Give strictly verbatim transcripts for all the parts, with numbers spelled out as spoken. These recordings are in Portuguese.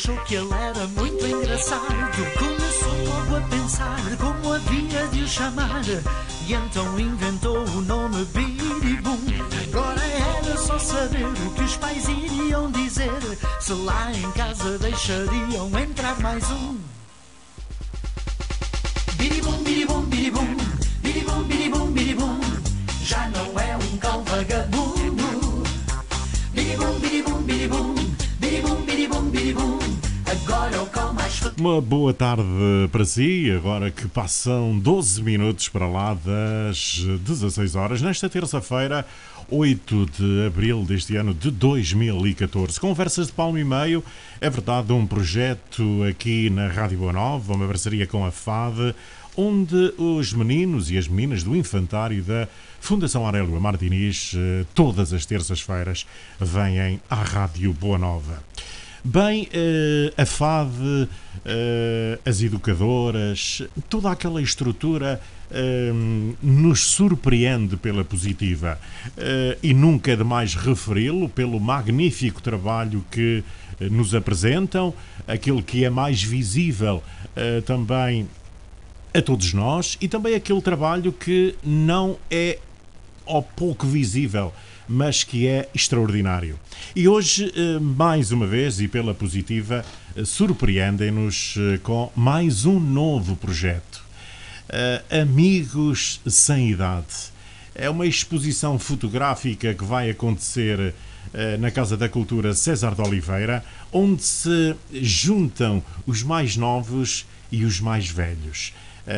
achou que ele era muito engraçado. Começou logo a pensar como havia de o chamar, e então inventou o nome Biribum. Agora era só saber o que os pais iriam dizer, se lá em casa deixariam entrar mais um. Biribum, biribum, biribum, biribum, biribum, biribum, já não é um cão vagabundo. Biribum, biribum, biribum, biribum, biribum, biribum, agora é o cão mais feliz. Uma boa tarde para si, agora que passam doze minutos para lá das dezasseis horas, nesta terça-feira, oito de abril deste ano de dois mil e catorze. Conversas de palmo e meio, é verdade, um projeto aqui na Rádio Boa Nova, uma parceria com a F A D, onde os meninos e as meninas do infantário da Fundação Aurélio Amar Diniz, todas as terças-feiras, vêm à Rádio Boa Nova. Bem, a F A D, as educadoras, toda aquela estrutura nos surpreende pela positiva, e nunca é demais referi-lo pelo magnífico trabalho que nos apresentam, aquele que é mais visível também a todos nós, e também aquele trabalho que não é ou pouco visível, mas que é extraordinário. E hoje, mais uma vez, e pela positiva, surpreendem-nos com mais um novo projeto. Amigos Sem Idade. É uma exposição fotográfica que vai acontecer na Casa da Cultura César de Oliveira, onde se juntam os mais novos e os mais velhos.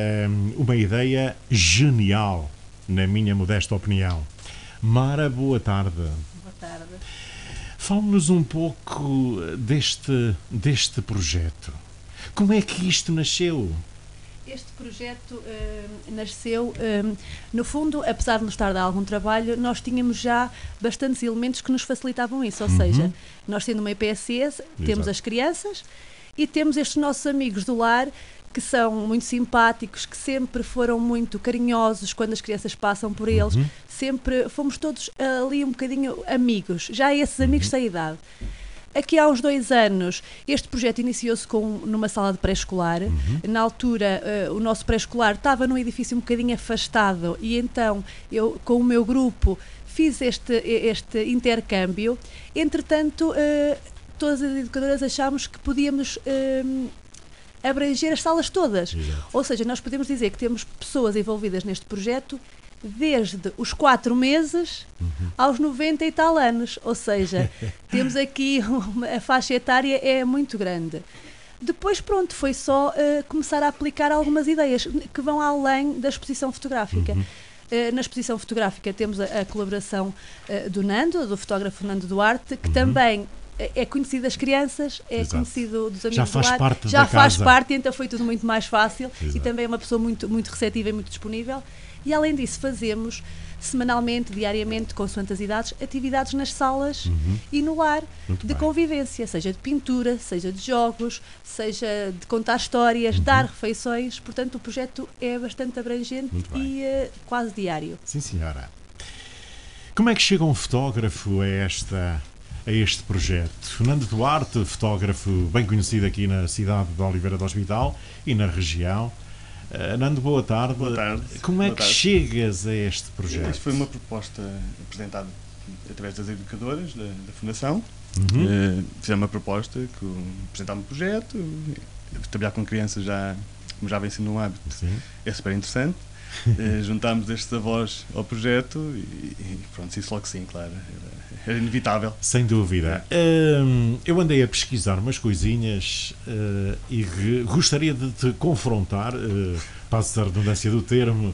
Uma ideia genial, na minha modesta opinião. Mara, boa tarde. Boa tarde. Fale-nos um pouco deste, deste projeto. Como é que isto nasceu? Este projeto uh, nasceu, uh, no fundo, apesar de nos estar a dar algum trabalho, nós tínhamos já bastantes elementos que nos facilitavam isso. Ou uhum. seja, nós tendo uma I P S S, temos Exato. As crianças e temos estes nossos amigos do lar, que são muito simpáticos, que sempre foram muito carinhosos quando as crianças passam por eles. Uhum. Sempre fomos todos ali um bocadinho amigos, já esses amigos sem idade. Aqui há uns dois anos, este projeto iniciou-se com, numa sala de pré-escolar. Uhum. Na altura, uh, o nosso pré-escolar estava num edifício um bocadinho afastado e então eu, com o meu grupo, fiz este, este intercâmbio. Entretanto, uh, todas as educadoras achámos que podíamos uh, abranger as salas todas. Exato. Ou seja, nós podemos dizer que temos pessoas envolvidas neste projeto desde os quatro meses uhum. aos noventa e tal anos, ou seja, temos aqui uma, a faixa etária é muito grande. Depois, pronto, foi só uh, começar a aplicar algumas ideias que vão além da exposição fotográfica. Uhum. Uh, na exposição fotográfica temos a, a colaboração uh, do Nando, do fotógrafo Nando Duarte, que uhum. também é conhecido das crianças, é Exato. Conhecido dos amigos já faz do lar, parte já da faz casa. parte, então foi tudo muito mais fácil. Exato. E também é uma pessoa muito, muito receptiva e muito disponível. E além disso fazemos semanalmente, diariamente, consoante as idades, atividades nas salas uhum. e no lar muito de bem. Convivência, seja de pintura, seja de jogos, seja de contar histórias, uhum. dar refeições. Portanto, o projeto é bastante abrangente e uh, quase diário. Sim, senhora. Como é que chega um fotógrafo a esta... a este projeto? Nando Duarte, fotógrafo bem conhecido aqui na cidade de Oliveira do Hospital e na região. Uh, Nando, boa tarde. Boa tarde. Como é boa que tarde. chegas a este projeto? Isto foi uma proposta apresentada através das educadoras da, da Fundação. Uhum. Uh, fizeram uma proposta, que apresentaram um projeto. Trabalhar com crianças já, como já vem sendo um hábito, Sim. é super interessante. Uh, juntámos estes avós ao projeto e, e pronto, disse logo que sim, claro. Era, era inevitável. Sem dúvida. É. Um, eu andei a pesquisar umas coisinhas uh, e re, gostaria de te confrontar, uh, passo a redundância do termo,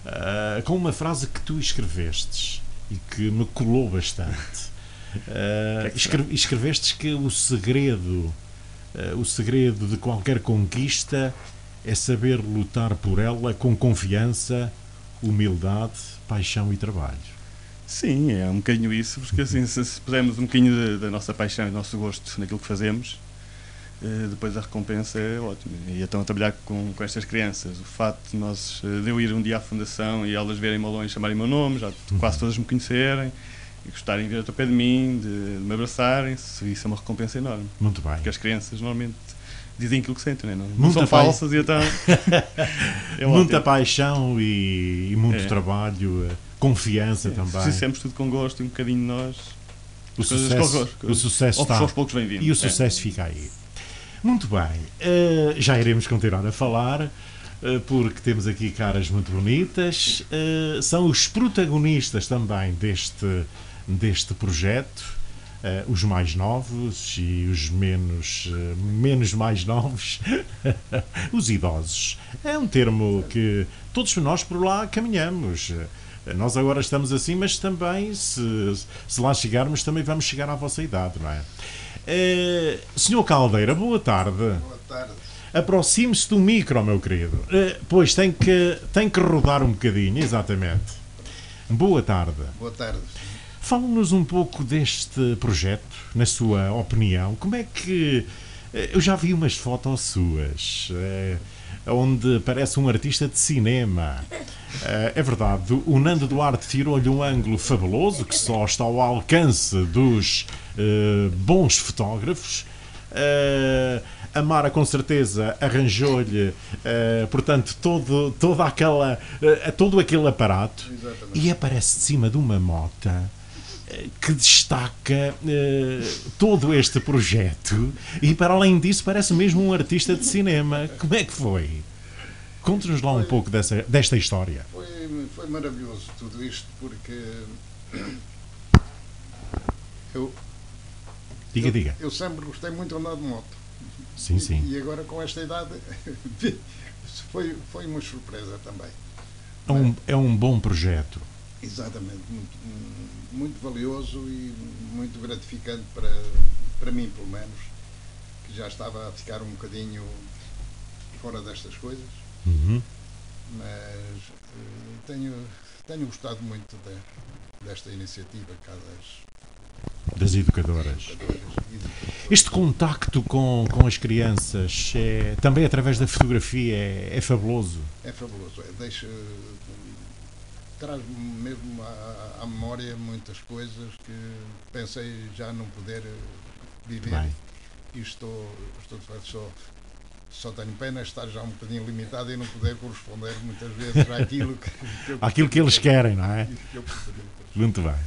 uh, com uma frase que tu escrevestes e que me colou bastante. Uh, que escre, escrevestes que o segredo, uh, o segredo de qualquer conquista é saber lutar por ela com confiança, humildade, paixão e trabalho. Sim, é um bocadinho isso, porque assim, se, se pusermos um bocadinho da, da nossa paixão e do nosso gosto naquilo que fazemos, eh, depois a recompensa é ótima. E então a trabalhar com, com estas crianças, o facto de, nós, de eu ir um dia à Fundação e elas verem-me ao longe, chamarem o meu nome, já quase todas me conhecerem, e gostarem de vir ao pé de mim, de, de me abraçarem, isso é uma recompensa enorme. Muito bem. Porque as crianças normalmente dizem aquilo que sentem, não, é? não, Muita são pai- falsas e então. é um Muita ótimo. paixão e, e muito É. trabalho, eh, confiança É, também. Se fizermos tudo com gosto e um bocadinho de nós, O as coisas sucesso, correm- o sucesso aos, está. aos poucos vem vindo. E o É. sucesso fica aí. Muito bem. Eh, já iremos continuar a falar, eh, porque temos aqui caras muito bonitas. Eh, são os protagonistas também deste, deste projeto. Eh, os mais novos e os menos, eh, menos mais novos. Os idosos. É um termo que todos nós por lá caminhamos. Eh, Nós agora estamos assim, mas também, se, se lá chegarmos, também vamos chegar à vossa idade, não é? Eh, senhor Caldeira, boa tarde. Boa tarde. Aproxime-se do micro, meu querido. Eh, pois tem que, tem que rodar um bocadinho, exatamente. Boa tarde. Boa tarde. Fale-nos um pouco deste projeto, na sua opinião. Como é que. eh, Eu já vi umas fotos suas, eh, onde parece um artista de cinema. Eh, É verdade, o Nando Duarte tirou-lhe um ângulo fabuloso que só está ao alcance dos eh, bons fotógrafos. Eh, a Mara com certeza arranjou-lhe eh, portanto todo, toda aquela, eh, todo aquele aparato. Exatamente. E aparece de cima de uma mota eh, que destaca eh, todo este projeto e para além disso parece mesmo um artista de cinema. Como é que foi? Conte-nos lá um pouco dessa, desta história. Foi, foi maravilhoso tudo isto porque eu, Diga, eu, diga. eu sempre gostei muito de andar de moto. Sim, sim. E, e agora com esta idade foi, foi uma surpresa também. É um, é um bom projeto. Exatamente, muito, muito valioso e muito gratificante para, para mim, pelo menos, que já estava a ficar um bocadinho fora destas coisas, Uhum. mas eh, tenho, tenho gostado muito de, desta iniciativa cá das Das educadoras. educadoras e de- Este contacto com, com as crianças, é, também através da fotografia, é, é fabuloso. É fabuloso, é, deixa, traz-me mesmo à, à memória muitas coisas que pensei já não poder viver. Bem. E estou, estou de facto só, só tenho pena de estar já um bocadinho limitado e não poder corresponder muitas vezes àquilo que, que eu Àquilo que eles querem, não é? que eu gostaria. Muito bem.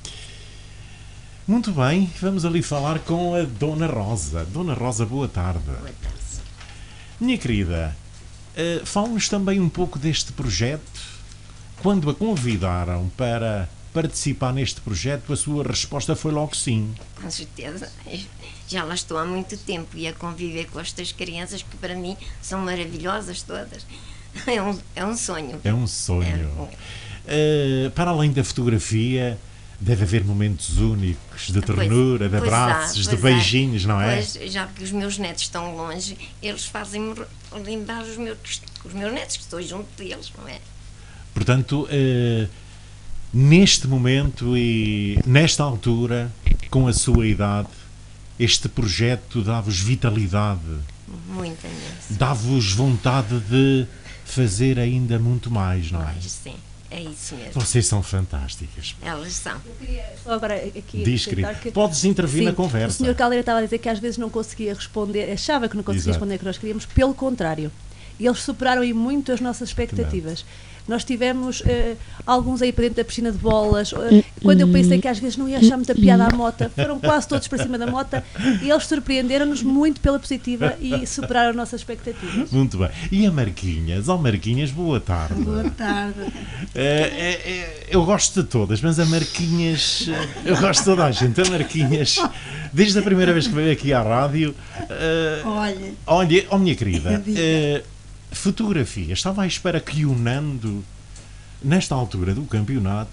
Muito bem, vamos ali falar com a Dona Rosa. Dona Rosa, boa tarde. Boa tarde. Minha querida, eh, fale-nos também um pouco deste projeto. Quando a convidaram para participar neste projeto, a sua resposta foi logo sim. Com certeza. Já lá estou há muito tempo e a conviver com estas crianças que para mim são maravilhosas todas. É um, é um sonho. É um sonho. É um- Eh, para além da fotografia, deve haver momentos únicos de Pois- ternura, de pois há, abraços, de pois há. beijinhos, não é? Pois, já que os meus netos estão longe, eles fazem-me lembrar os meus, os meus netos, que estou junto deles, não é? Portanto, eh, neste momento e nesta altura, com a sua idade, este projeto dá-vos vitalidade, Muito imenso. dá-vos vontade de fazer ainda muito mais, não é? Pois, sim, é isso mesmo. Vocês são fantásticas. Elas são. Só agora aqui Diz, acrescentar querido. Podes intervir Sim, na o conversa. senhor Caldeira estava a dizer que às vezes não conseguia responder, achava que não conseguia Exato. responder o que nós queríamos, pelo contrário. Eles superaram aí muito as nossas expectativas. Nós tivemos eh, alguns aí para dentro da piscina de bolas. eh, quando eu pensei que às vezes não ia achar muita piada à mota, foram quase todos para cima da mota e eles surpreenderam-nos muito pela positiva e superaram as nossas expectativas. Muito bem. E a Marquinhas? Ó Marquinhas, boa tarde. Boa tarde. É, é, é, eu gosto de todas, mas a Marquinhas, eu gosto de toda a gente. A Marquinhas, desde a primeira vez que veio aqui à rádio, eh, Olha, olha, oh minha querida, Diga. eh, fotografia. Estava à espera que o Nando, nesta altura do campeonato,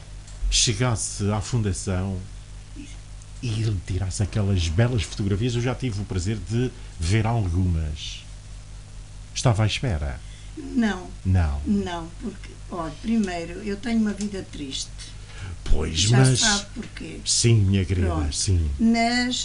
chegasse à fundação e ele tirasse aquelas belas fotografias. Eu já tive o prazer de ver algumas. Estava à espera? não, Não. não, porque, olha, primeiro, eu tenho uma vida triste. Pois, Já mas... sabe porquê. Sim, minha querida, Pronto. sim. Mas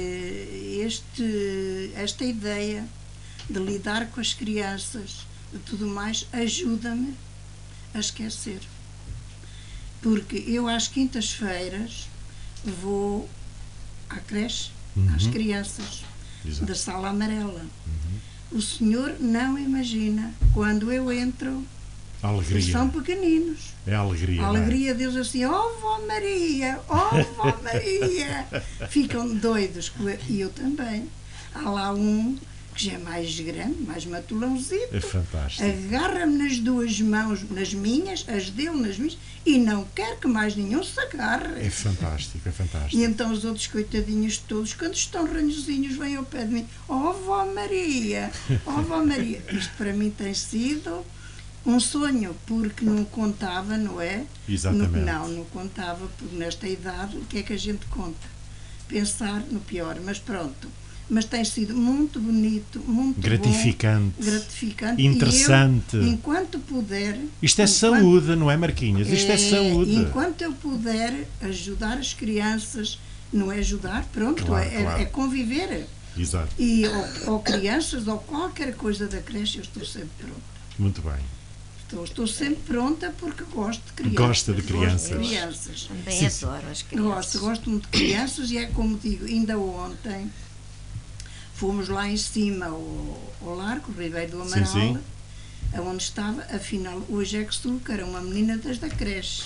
eh, este, esta ideia de lidar com as crianças e tudo mais ajuda-me a esquecer. porque eu às quintas-feiras vou à creche, Uhum. às crianças, Exato. da sala amarela. O senhor não imagina, quando eu entro, A eles alegria. são pequeninos. É a alegria. A não é? alegria deles assim, oh vó Maria, oh vó Maria. Ficam doidos, e eu também. Há lá um que já é mais grande, mais matulãozito. É fantástico. Agarra-me nas duas mãos, nas minhas, as dele nas minhas, e não quer que mais nenhum se agarre. É fantástico, é E fantástico. então os outros coitadinhos todos, quando estão ranhozinhos, vêm ao pé de mim, oh vó Maria, oh vó Maria. Isto para mim tem sido um sonho, porque não contava, não é? Exatamente. No, não, não contava, porque nesta idade, o que é que a gente conta? Pensar no pior, mas pronto. Mas tem sido muito bonito, muito Gratificante. bom, gratificante. Interessante. E eu, enquanto puder... Isto é enquanto- saúde, não é, Marquinhos? Isto é, é, saúde. Enquanto eu puder ajudar as crianças, não é ajudar, pronto, Claro, é, claro. é conviver. Exato. E, ou, ou crianças, ou qualquer coisa da creche, eu estou sempre pronta. Muito bem. Estou, estou sempre pronta porque gosto de crianças. Gosta de crianças. Gosto de crianças. Também Sim, adoro as Gosto, crianças. gosto muito de crianças e é como digo, ainda ontem fomos lá em cima ao, ao Largo, Ribeiro do Sim, Amaral, sim. onde estava, afinal, hoje é que soube que era uma menina desde a creche.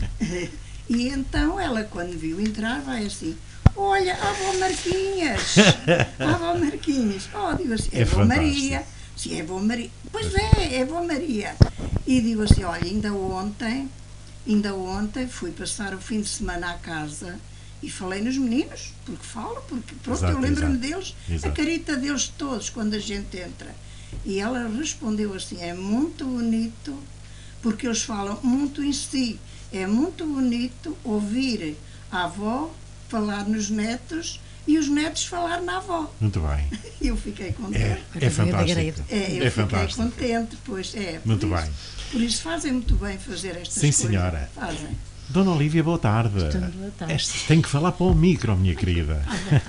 E então ela, quando viu entrar, vai assim, olha, a avó Marquinhas, a avó Marquinhas. Oh, digo assim, é, É avó fantástico. Maria. Sim, é avó Maria. Pois é, é avó Maria. E digo assim, olha, ainda ontem, ainda ontem fui passar o fim de semana à casa e falei nos meninos, porque falo, porque pronto, Exato, eu lembro-me exato. deles, Exato. a carita deles todos, quando a gente entra. E ela respondeu assim, é muito bonito, porque eles falam muito em si, é muito bonito ouvir a avó falar nos netos e os netos falar na avó. Muito bem. E eu fiquei É, contente. é fantástico. É, eu É fiquei fantástico. contente, pois é. por Muito isso- bem. Por isso fazem muito bem fazer estas Sim, coisas. senhora. Fazem. Dona Olívia, boa tarde. Portanto, boa tarde. Este- tem que falar para o micro, minha querida.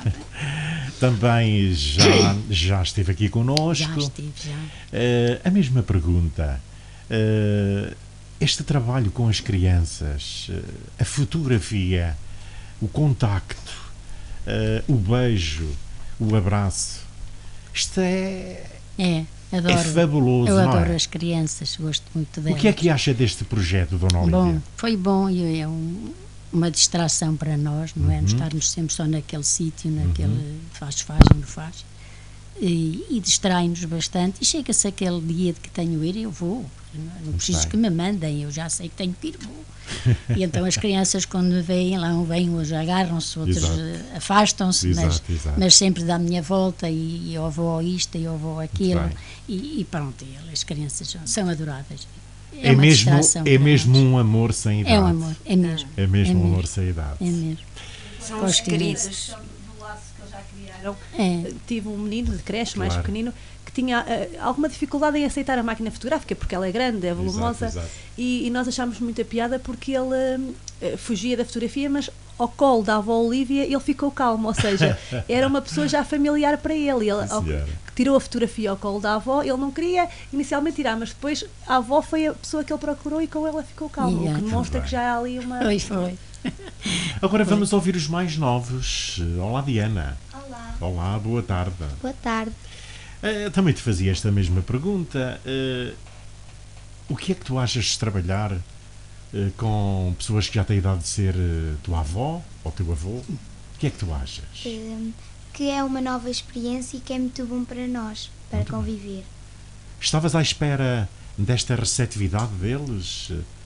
Também já, já esteve aqui connosco. Já estive, já. Eh, a mesma pergunta. Eh, este trabalho com as crianças, eh, a fotografia, o contacto, eh, o beijo, o abraço, isto é, É, adoro. é fabuloso, Eu não adoro é? as crianças, gosto muito O delas. que é que acha deste projeto, Dona Olívia? Bom, foi bom e é um- uma distração para nós, não é? Não estarmos sempre só naquele sítio, naquele faz, faz, não faz. E, e distrai-nos bastante. E chega-se aquele dia de que tenho de ir, eu vou. Não, não preciso bem. que me mandem, eu já sei que tenho que ir, vou. E então as crianças, quando me veem lá, um vêm, hoje agarram-se, outros Exato. eh, afastam-se, mas, Exato, exato. mas sempre dá a minha volta e, e eu vou a isto e eu vou aquilo. bem. E, e pronto, e as crianças são, são adoráveis. É, uma mesmo, distração é para mesmo nós. um amor sem idade. É um amor, é mesmo. É mesmo um É amor mesmo. sem idade. É mesmo. São Para os os crianças. queridos. Do laço que eles já criaram. É. Tive um menino de creche, mais Claro. pequenino, que tinha eh, alguma dificuldade em aceitar a máquina fotográfica, porque ela é grande, é volumosa, exato. E, e nós achámos muita piada porque ele eh, fugia da fotografia, mas ao colo da avó Olívia ele ficou calmo, ou seja, era uma pessoa já familiar para ele. Ele Sim, ao- senhora. que tirou a fotografia ao colo da avó, ele não queria inicialmente tirar, mas depois a avó foi a pessoa que ele procurou e com ela ficou calmo, o Yeah. que demonstra Muito que já há ali uma... Foi, foi. Agora vamos ouvir os mais novos. Olá, Diana. Olá, Olá, boa tarde. boa tarde. Eh, também te fazia esta mesma pergunta. Eh, o que é que tu achas de trabalhar eh, com pessoas que já têm a idade de ser eh, tua avó ou teu avô? O que é que tu achas? Hum, que é uma nova experiência e que é muito bom para nós, para Muito bem. conviver. Estavas à espera desta receptividade deles?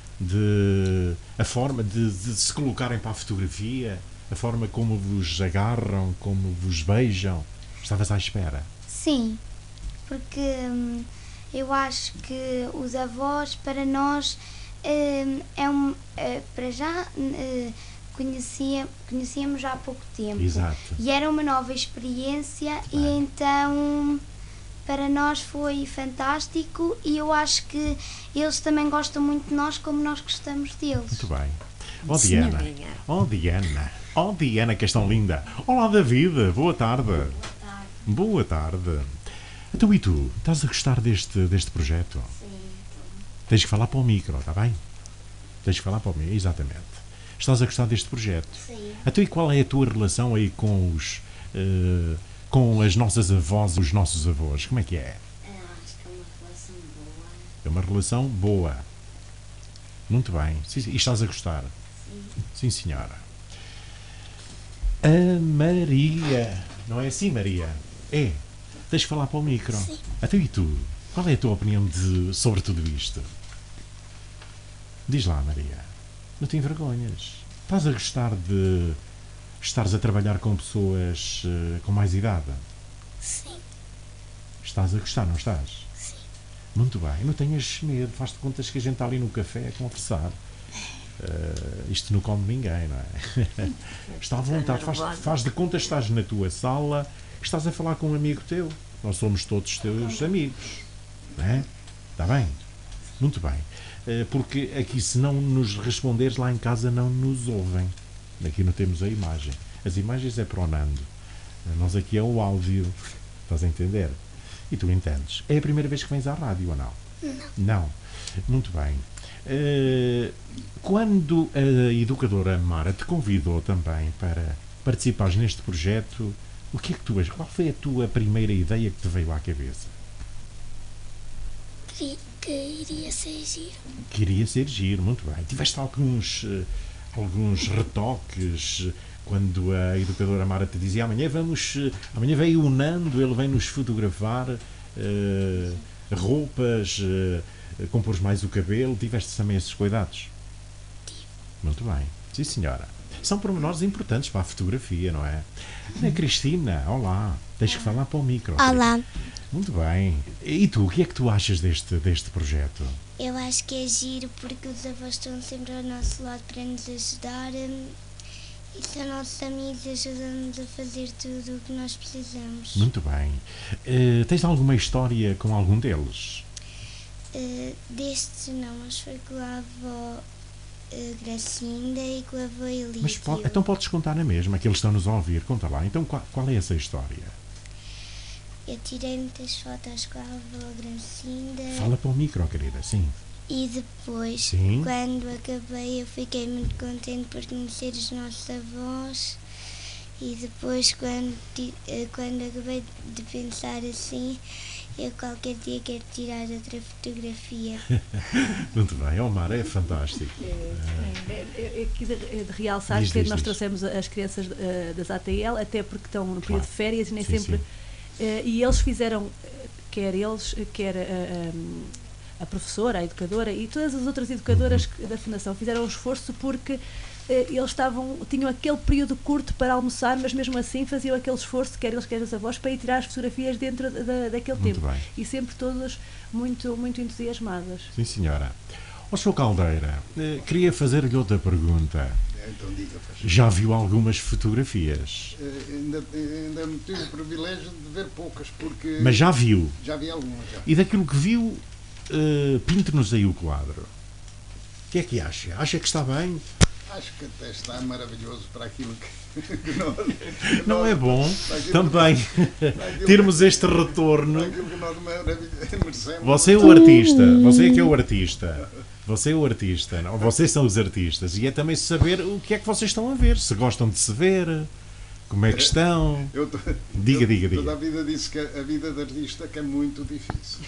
De a forma de, de se colocarem para a fotografia? A forma como vos agarram, como vos beijam? Estavas à espera? Sim, porque hum, eu acho que os avós, para nós, hum, é um, é, para já hum, conhecia, conhecíamos já há pouco tempo. Exato. E era uma nova experiência e bem. então para nós foi fantástico e eu acho que eles também gostam muito de nós como nós gostamos deles. Muito bem. Oh, Senhora. Diana. Oh, Diana. Oh, Diana, que és tão linda. Olá, David. Boa tarde. Boa tarde. Então, e tu? Estás a gostar deste, deste projeto? Sim. Tens que falar para o micro, está bem? Tens de falar para o meio, exatamente. Estás a gostar deste projeto? Sim. Então, e qual é a tua relação aí com os uh, com as nossas avós e os nossos avós? Como é que é? Eu acho que é uma relação boa. É uma relação boa. Muito bem. Sim, sim. E estás a gostar? Sim. Sim, senhora. A Maria. Não é assim, Maria? É. Tens de falar para o micro. Sim. Até e tu? Qual é a tua opinião de, sobre tudo isto? Diz lá, Maria. Não te envergonhas. Estás a gostar de estares a trabalhar com pessoas uh, com mais idade? Sim. Estás a gostar, não estás? Sim. Muito bem. Não tenhas medo. Faz-te contas que a gente está ali no café a conversar. Uh, isto não come ninguém, não é? Está à vontade. Faz, faz de contas que estás na tua sala e estás a falar com um amigo teu. Nós somos todos teus amigos. Não é? Está bem? Muito bem. Porque aqui, se não nos responderes lá em casa, não nos ouvem. Aqui não temos a imagem. As imagens é para o Nando. Nós aqui é o áudio. Estás a entender? E tu entendes. É a primeira vez que vens à rádio ou não? Não. Não. Muito bem. Quando a educadora Mara te convidou também para participares neste projeto, o que é que tu achas? Qual foi a tua primeira ideia que te veio à cabeça? Que, que iria ser giro. Que iria ser giro, muito bem. Tiveste alguns, uh, alguns retoques quando a educadora Mara te dizia amanhã vamos, uh, amanhã veio o Nando, ele vem nos fotografar uh, roupas, uh, compor mais o cabelo. Tiveste também esses cuidados? Tive. Muito bem. Sim, senhora. São pormenores importantes para a fotografia, não é? Ana Cristina, olá. Tens que falar para o micro. Olá. Muito bem. E tu, o que é que tu achas deste, deste projeto? Eu acho que é giro porque os avós estão sempre ao nosso lado para nos ajudar hum, e são nossos amigos e ajudam-nos a fazer tudo o que nós precisamos. Muito bem. Uh, tens alguma história com algum deles? Uh, destes não, mas foi com a avó uh, Gracinda e com a avó Elídio. Mas pode, então podes contar na mesma, que eles estão-nos a ouvir. Conta lá. Então qual, qual é essa história? Eu tirei muitas fotos com a avó Gracinda. Fala para o micro, querida, sim. E depois, sim. quando acabei, eu fiquei muito contente por conhecer os nossos avós. E depois, quando, quando acabei de pensar assim, eu qualquer dia quero tirar outra fotografia. Muito bem, Omar, é fantástico. É, é, é, é, quis realçar diz, que diz, nós diz. trouxemos as crianças uh, das A T L, até porque estão no período Claro. de férias e nem Sim, sempre... sim. Uh, e eles fizeram, quer eles, quer a, a, a professora, a educadora e todas as outras educadoras Uhum. da Fundação fizeram um esforço porque uh, eles estavam, tinham aquele período curto para almoçar, mas mesmo assim faziam aquele esforço, quer eles, quer os avós, para ir tirar as fotografias dentro da, daquele Muito tempo. bem. E sempre todas muito, muito entusiasmadas. Sim, senhora. Ó, senhor Caldeira, eh, queria fazer-lhe outra pergunta. Então diga, faz. Já viu algumas fotografias? Eh, ainda, ainda me tive o privilégio de ver poucas, porque Mas já viu? já vi algumas. Já. E daquilo que viu, eh, pinte-nos aí o quadro. O que é que acha? Acha que está bem? Acho que até está maravilhoso para aquilo que, que nós... Não nós- é bom para aquilo também que- para aquilo termos que- este retorno? para aquilo que nós maravilha- merecemos. Você é o artista, você é que é o artista. Você é o artista, não? Vocês são os artistas. E é também saber o que é que vocês estão a ver. Se gostam de se ver, como é que estão. Eu, to- Diga, eu diga, diga. Toda a vida disse que a vida de artista que é muito difícil.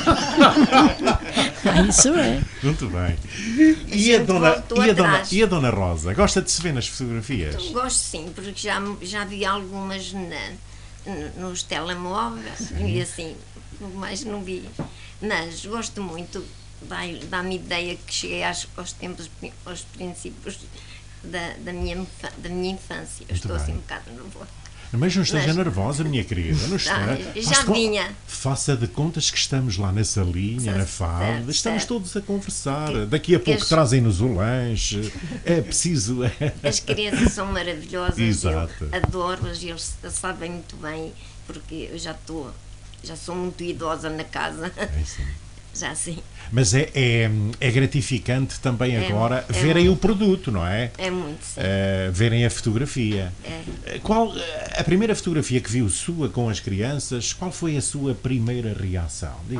Isso é. Muito bem. E a, gente dona, voltou e, a dona, atrás. e a dona Rosa? Gosta de se ver nas fotografias? Então, gosto sim, porque já, já vi algumas na, n- nos telemóveis e assim, mas não vi. Mas gosto muito, dá- dá-me ideia que cheguei aos, aos tempos, pri- aos princípios da, da, minha, infa- da minha infância. Eu Muito estou assim bem. um bocado nervosa. Mas não esteja Mas- nervosa, minha querida. Não está. Ah, já Faça co- vinha. Faça de contas que estamos lá na salinha, na Certo, fada. Estamos certo. todos a conversar. Que- Daqui a que pouco as- trazem-nos o lanche. É preciso. As crianças são maravilhosas, Exato. eu adoro-as e eles sabem muito bem, porque eu já estou, já sou muito idosa na casa, É isso. já assim, Mas é, é, é gratificante também É, agora é verem muito. o produto, não é? é muito sim. Eh, verem a fotografia. É. Eh, Qual eh, a primeira fotografia que viu sua com as crianças? Qual foi a sua primeira reação? Diga lá.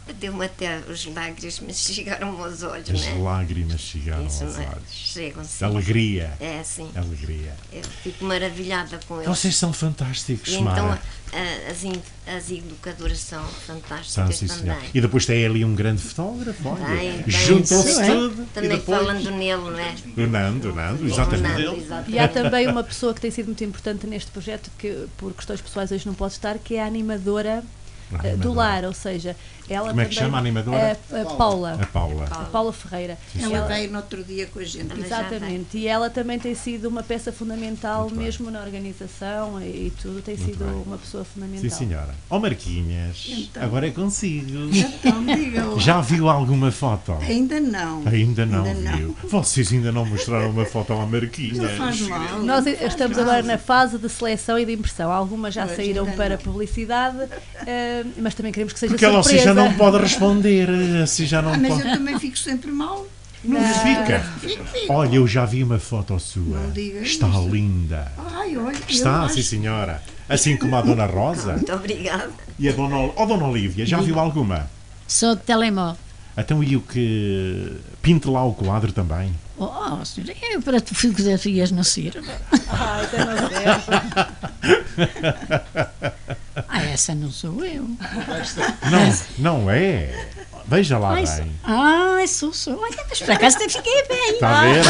Deu-me até os lágrimas, mas chegaram aos olhos, As né? lágrimas chegaram Isso, aos não é? olhos. Chegam sim. Alegria. É, sim. Alegria. Eu fico maravilhada com eles. Vocês são fantásticos, E então Mara. a- as, in- as educadoras são São, fantásticas sim, senhor. também. E depois tem ali um grande fotógrafo, olha. Tem, tem, Juntam-se também- tudo. Também e depois... falando nele, não é? O Nando, o Nando, O exatamente. Nando, exatamente. E há também uma pessoa que tem sido muito importante neste projeto, que por questões pessoais hoje não pode estar, que é a animadora A eh, do animadora. lar, ou seja, ela Como é que também- chama a animadora? A, a Paula. A Paula. A Paula Ferreira. Ela Ela- veio no outro dia com a gente. Ela já Exatamente, e ela também tem sido uma peça fundamental Muito bem. mesmo na organização e, e tudo, tem Muito sido bem. uma pessoa fundamental. Sim, senhora. Ó Marquinhas, Então. agora é consigo. Então, diga lá. Já viu alguma foto? Ainda não. Ainda não Ainda não. viu. Vocês ainda não mostraram uma foto à Não Marquinhas. faz mal. Nós não faz estamos mal. agora na fase de seleção e de impressão. Algumas já Pois, saíram ainda para não. publicidade, eh, mas também queremos que seja Porque ela assim surpresa. já não pode responder. Assim já não Ah, mas pode. eu também fico sempre mal. Não fica. Fico, fico. Olha, eu já vi uma foto sua. Não diga Está isso. linda. Ai, olha, Está, eu sim acho- senhora. Assim como a Dona Rosa Muito obrigada. e a Dona, Ol- oh, Dona Olívia. Já viu alguma? Só de telemóvel. Então e o que... Pinte lá o quadro também. Oh, oh senhora, eu para fotografias não sirvo. Ai, até não serve. Ah, essa não sou eu. Não, não é. Veja lá Ai, bem. sou, ai, sou, sou. Olha, mas por acaso até fiquei bem. Está a ver?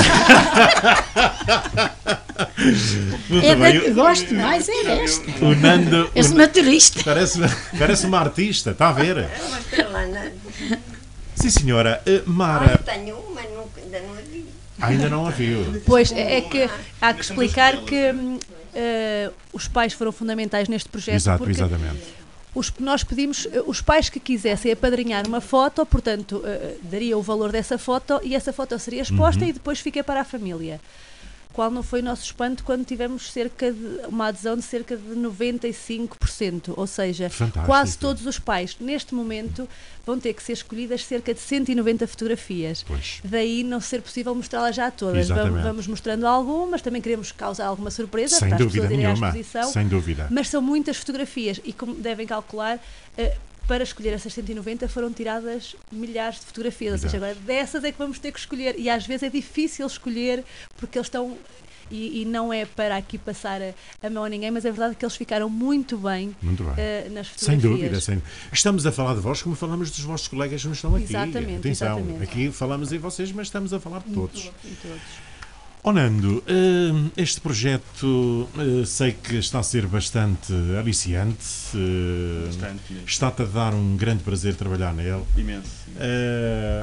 Muito É da bem. que gosto mais, é desta. O Nando... Esse o- naturista. Parece, parece uma artista, está a ver? Mostra lá, não. Sim, senhora. Eh, Ai, Mara, tenho uma, nunca, ainda não a vi. ainda não a viu. Pois é que há que explicar que hum, eh, os pais foram fundamentais neste projeto. Exato, porque exatamente. Os, nós pedimos, eh, os pais que quisessem apadrinhar uma foto, portanto, eh, daria o valor dessa foto e essa foto seria exposta Uhum. e depois fica para a família. Qual não foi o nosso espanto quando tivemos cerca de, uma adesão de cerca de noventa e cinco por cento, ou seja, Fantástico. quase todos os pais, neste momento, vão ter que ser escolhidas cerca de cento e noventa fotografias. Pois. Daí não ser possível mostrá-las já todas. Exatamente. Vamos, vamos mostrando algumas, também queremos causar alguma surpresa Sem para as dúvida pessoas irem à nenhuma. exposição. Sem dúvida. Mas são muitas fotografias e, como devem calcular, eh, para escolher essas cento e noventa foram tiradas milhares de fotografias. Ou seja, Exato. agora dessas é que vamos ter que escolher. E às vezes é difícil escolher porque eles estão. E, e não é para aqui passar a, a mão a ninguém, mas é verdade que eles ficaram muito bem, Muito bem. eh, nas Sem fotografias. dúvida, sem... Estamos a falar de vós como falamos dos vossos colegas que não estão aqui. Exatamente, Atenção, exatamente. aqui falamos em vocês, mas estamos a falar de todos. Em todos. Oh, Nando, eh, este projeto eh, sei que está a ser bastante aliciante. eh, Bastante mesmo. Está-te a dar um grande prazer trabalhar nele. Imenso. Eh,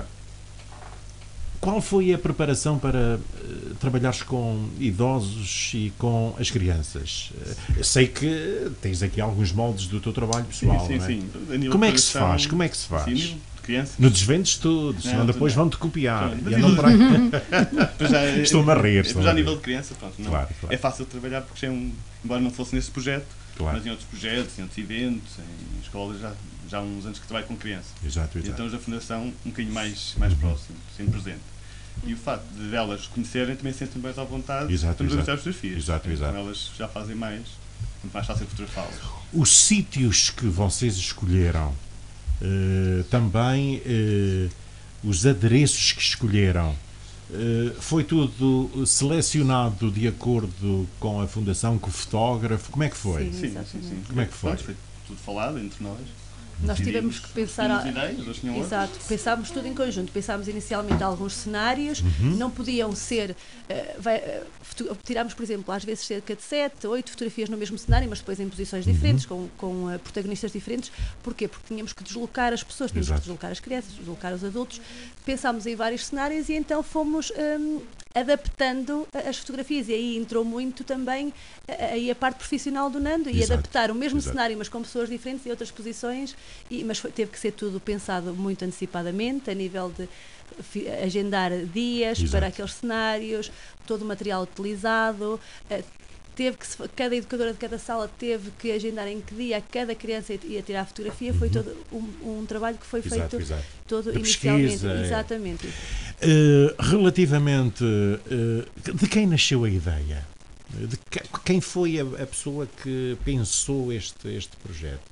qual foi a preparação para eh, trabalhares com idosos e com as crianças? Eh, sei que tens aqui alguns moldes do teu trabalho pessoal, sim, não é? sim, sim. A nível Como é de que se produção, faz? Como é que se faz? sim, a nível de criança. No desvendes tudo, senão Não, depois não. vão-te copiar. Pronto, E mas andam eu- por aí. Depois já é- Estou-me a rir, depois estou-me já a a rir. nível de criança, pronto, não, Claro, claro. é fácil de trabalhar porque é um, embora não fosse nesse projeto, Claro. mas em outros projetos, em outros eventos, em escolas, já, já há uns anos que trabalho com criança. Exato, E exato. então da Fundação um bocadinho mais, mais Uhum. próximo, sempre presente. E o facto de elas conhecerem também sentem mais à vontade. Exato, estamos a exato. mostrar as fotografias. Exato, exato. Então elas já fazem mais, muito mais fácil fotografá-las. Os sítios que vocês escolheram, eh, também eh, os adereços que escolheram, eh, foi tudo selecionado de acordo com a fundação, com o fotógrafo? Como é que foi? Sim. Sim, sim, Exatamente. sim. Como é que foi? Pronto, foi tudo falado entre nós. Nós tivemos que pensar. a- Tínhamos ideias, eles tinham outras. Exato, pensámos tudo em conjunto. Pensámos inicialmente alguns cenários, Uhum. não podiam ser. eh, vai, eh, foto- tirámos, por exemplo, às vezes cerca de sete, oito fotografias no mesmo cenário, mas depois em posições Uhum. diferentes, com, com eh, protagonistas diferentes. Porquê? Porque tínhamos que deslocar as pessoas, tínhamos Exato. que deslocar as crianças, deslocar os adultos. Pensámos em vários cenários e então fomos hum, adaptando a- as fotografias. E aí entrou muito também eh, aí a parte profissional do Nando e Exato. adaptar o mesmo Exato. cenário, mas com pessoas diferentes e outras posições. E, mas foi- teve que ser tudo pensado muito antecipadamente, a nível de fi- agendar dias Exato. para aqueles cenários, todo o material utilizado. eh, Teve que se- cada educadora de cada sala teve que agendar em que dia cada criança ia- ia tirar a fotografia. Foi todo um, um trabalho que foi Exato, feito exato. todo De inicialmente. pesquisa, é. Exatamente. Eh, relativamente, eh, de quem nasceu a ideia? De que- quem foi a, a pessoa que pensou este, este projeto?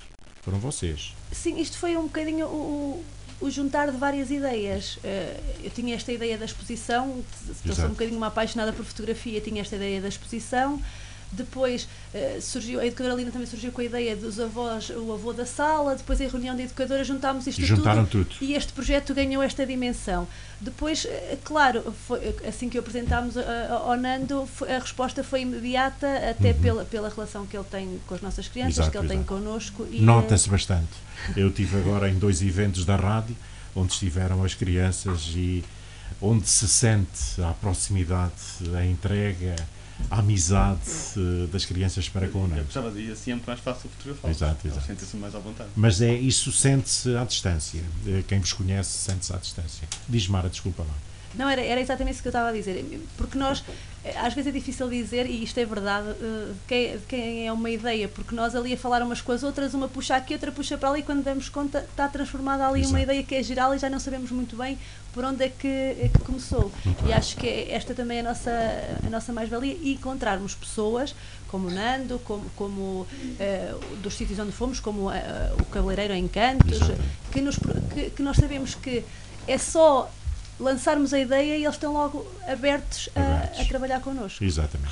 foram vocês. Sim, isto foi um bocadinho o, o juntar de várias ideias. Eu tinha esta ideia da exposição, eu sou um bocadinho uma apaixonada por fotografia, tinha esta ideia da exposição. Depois uh, surgiu, a educadora Lina também surgiu com a ideia dos avós, o avô da sala. Depois, em reunião de educadora, juntámos isto Juntaram tudo, tudo e este projeto ganhou esta dimensão. Depois, uh, claro, foi, assim que o apresentámos uh, ao Nando, foi, a resposta foi imediata, até uhum. pela, pela relação que ele tem com as nossas crianças, exato, que ele exato. tem connosco. E, nota-se bastante. Eu estive agora em dois eventos da rádio, onde estiveram as crianças e onde se sente a proximidade, a entrega, a amizade uh, das crianças para com o Nando. E assim é muito mais fácil fotografar. Exato, exato. Sentem-se mais à vontade. Mas é, isso sente-se à distância. Quem vos conhece sente-se à distância. Diz Mara, desculpa lá. Não, era, era exatamente isso que eu estava a dizer. Porque nós, às vezes é difícil dizer, e isto é verdade, uh, de quem, de quem é uma ideia, porque nós ali a falar umas com as outras, uma puxa aqui, outra puxa para ali, e quando damos conta está transformada ali exato. Uma ideia que é geral e já não sabemos muito bem por onde é que, é que começou. Muito e bem. Acho que esta também é a nossa, a nossa mais-valia, e encontrarmos pessoas como o Nando, como, como uh, dos sítios onde fomos, como uh, o Cabeleireiro em Cantos, que, nos, que, que nós sabemos que é só lançarmos a ideia e eles estão logo abertos a, a trabalhar connosco. Exatamente.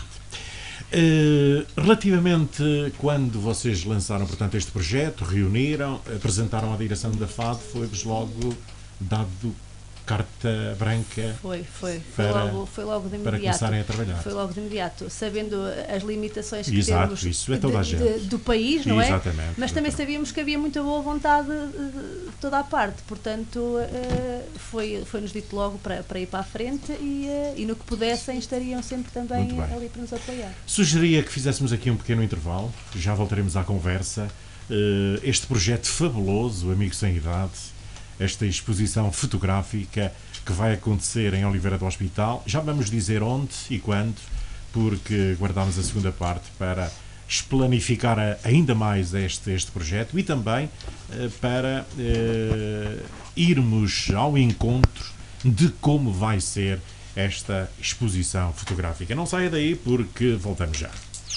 Uh, relativamente quando vocês lançaram, portanto, este projeto, reuniram, apresentaram à direção da F A D, foi-vos logo dado carta branca foi, foi, para, foi, logo, foi logo de imediato, para começarem a trabalhar. Foi logo de imediato, sabendo as limitações que exato, temos isso é toda a gente. De, de, do país, não é? Exatamente, mas também exatamente. Sabíamos que havia muita boa vontade de, de toda a parte, portanto uh, foi, foi-nos dito logo para, para ir para a frente e, uh, e no que pudessem estariam sempre também ali para nos apoiar. Sugeria que fizéssemos aqui um pequeno intervalo, já voltaremos à conversa. Uh, este projeto fabuloso, Amigos Sem Idade, esta exposição fotográfica que vai acontecer em Oliveira do Hospital. Já vamos dizer onde e quando, porque guardamos a segunda parte para esplanificar ainda mais este, este projeto e também eh, para eh, irmos ao encontro de como vai ser esta exposição fotográfica. Não saia daí porque voltamos já.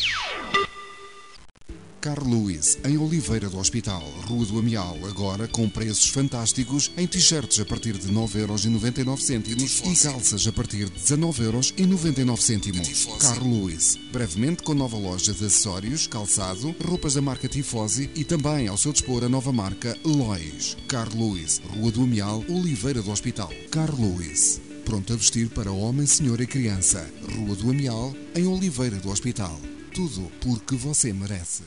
Carl Lewis, em Oliveira do Hospital, Rua do Amial, agora com preços fantásticos em t-shirts a partir de nove euros e noventa e nove cêntimos e calças a partir de dezanove euros e noventa e nove cêntimos. Carl Lewis, brevemente com nova loja de acessórios, calçado, roupas da marca Tifosi e também ao seu dispor a nova marca Lois. Carl Lewis, Rua do Amial, Oliveira do Hospital. Carl Lewis, pronto a vestir para homem, senhor e criança. Rua do Amial, em Oliveira do Hospital. Tudo porque você merece.